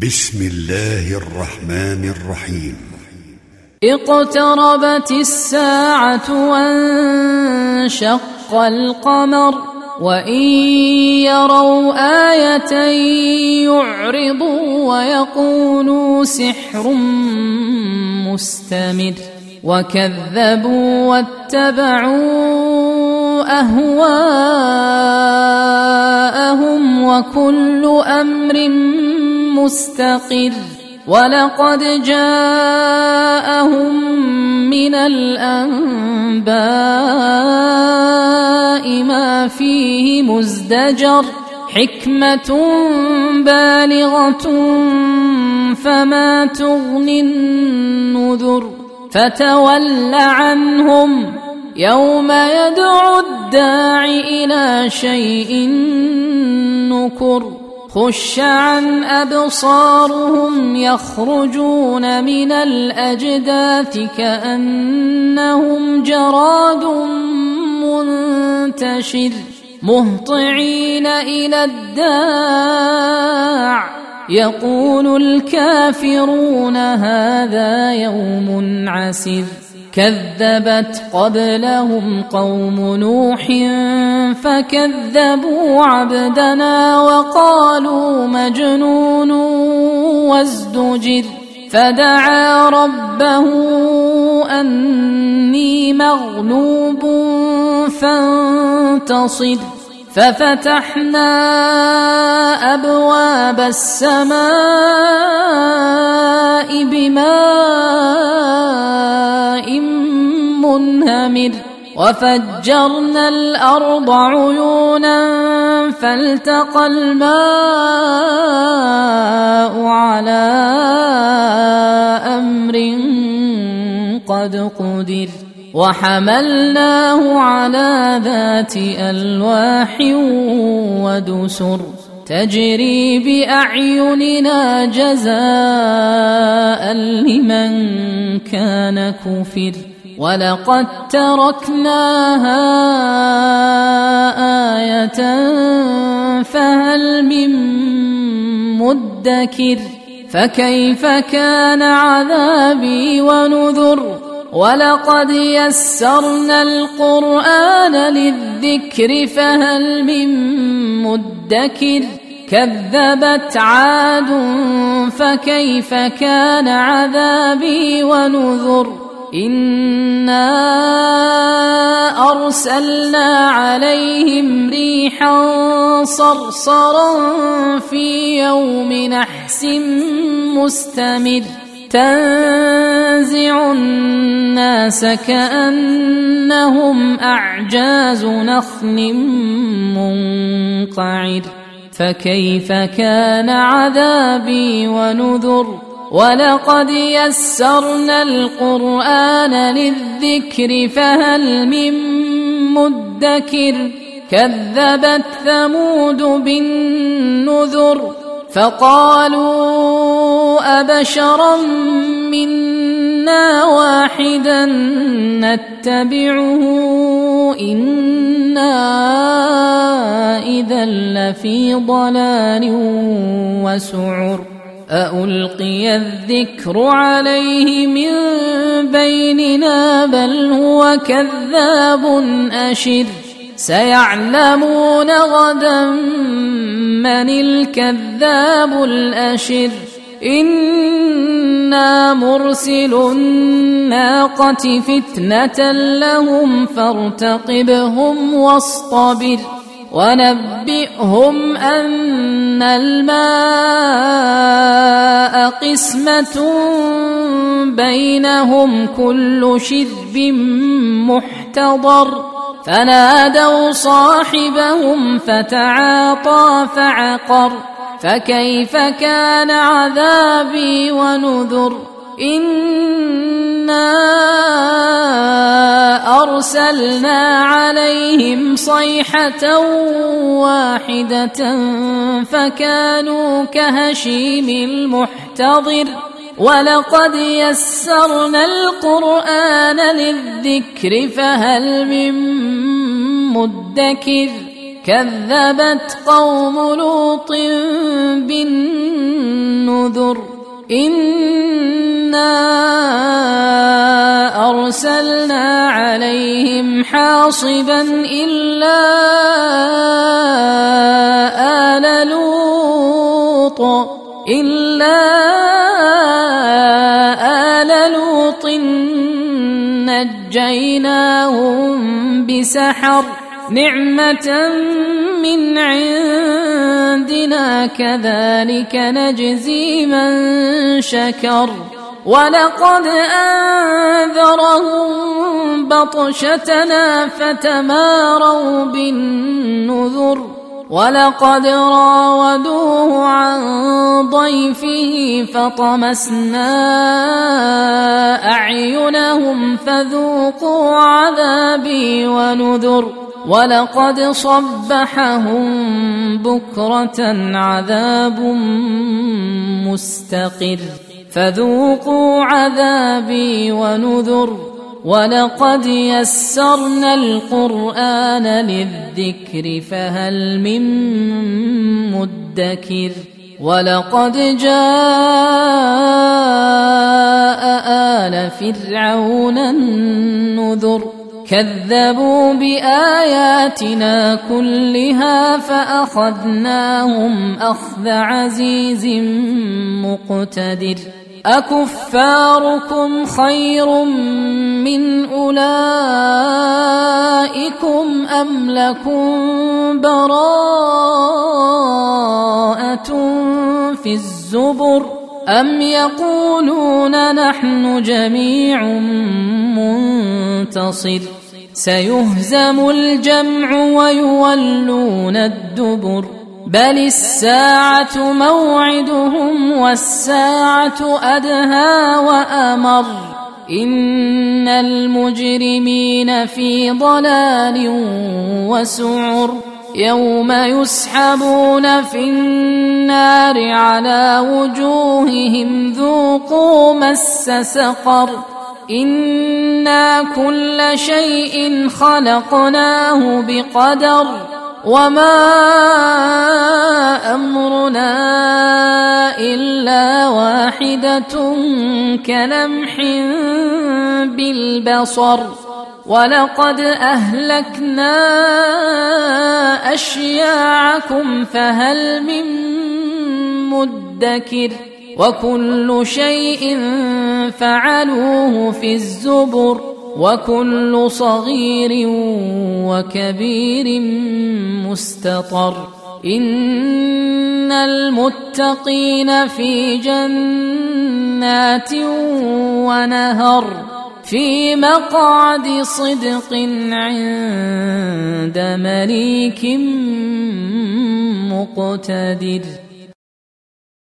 بسم الله الرحمن الرحيم. اقتربت الساعة وانشق القمر وإن يروا آية يعرضوا ويقولوا سحر مستمر وكذبوا واتبعوا أهواءهم وكل أمر مستقر ولقد جاءهم من الأنباء ما فيه مزدجر حكمة بالغة فما تغني النذر فتول عنهم يوم يدعو الداع إلى شيء نكر خش عن أبصارهم يخرجون من الأجداث كأنهم جراد منتشر مهطعين إلى الداع يقول الكافرون هذا يوم عسر كذبت قبلهم قوم نوح فكذبوا عبدنا وقالوا مجنون وازدجر فدعا ربه أني مغلوب فانتصر ففتحنا أبواب السماء بماء منهمر وفجرنا الأرض عيونا فالتقى الماء على أمر قد قدر وحملناه على ذات ألواح ودسر تجري بأعيننا جزاء لمن كان كفر ولقد تركناها آية فهل من مدكر فكيف كان عذابي ونذر ولقد يسرنا القرآن للذكر فهل من مدكر كذبت عاد فكيف كان عذابي ونذر إنا أرسلنا عليهم ريحا صرصرا في يوم نحس مستمر تنزع الناس كأنهم أعجاز نخل منقعر فكيف كان عذابي ونذر ولقد يسرنا القرآن للذكر فهل من مدكر كذبت ثمود بالنذر فقالوا أبشرا منا واحدا نتبعه إنا إذا لفي ضلال وسعر أألقي الذكر عليه من بيننا بل هو كذاب أشر سيعلمون غدا من الكذاب الأشر إنا مرسل الناقة فتنة لهم فارتقبهم واصطبر ونبئهم أن الماء قسمة بينهم كل شرب محتضر فنادوا صاحبهم فتعاطى فعقر فكيف كان عذابي ونذر إنا أرسلنا عليهم صيحة واحدة فكانوا كهشيم المحتضر ولقد يسرنا القرآن للذكر فهل من مدكر كذبت قوم لوط بالنذر النذر إنا أرسلنا عليهم حاصبا إلا آل لوط نجيناهم بسحر نعمة من عندنا كذلك نجزي من شكر ولقد أنذرهم بطشتنا فتماروا بالنذر ولقد راودوه عن ضيفه فطمسنا أعينهم فذوقوا عذابي ونذر ولقد صبحهم بكرة عذاب مستقر فذوقوا عذابي ونذر ولقد يسرنا القرآن للذكر فهل من مدكر ولقد جاء آل فرعون النذر كذبوا بآياتنا كلها فأخذناهم أخذ عزيز مقتدر أكفاركم خير من أولئكم أم لكم براءة في الزبر أم يقولون نحن جميع منتصر سيهزم الجمع ويولون الدبر بل الساعة موعدهم والساعة أدهى وأمر إن المجرمين في ضلال وسعر يوم يسحبون في النار على وجوههم ذوقوا مس سقر إنا كل شيء خلقناه بقدر وما أمرنا إلا واحدة كلمح بالبصر ولقد أهلكنا أشياعكم فهل من مدكر وكل شيء فعلوه في الزبر وكل صغير وكبير مستطر إن المتقين في جنات ونهر في مقعد صدق عند مليك مقتدر.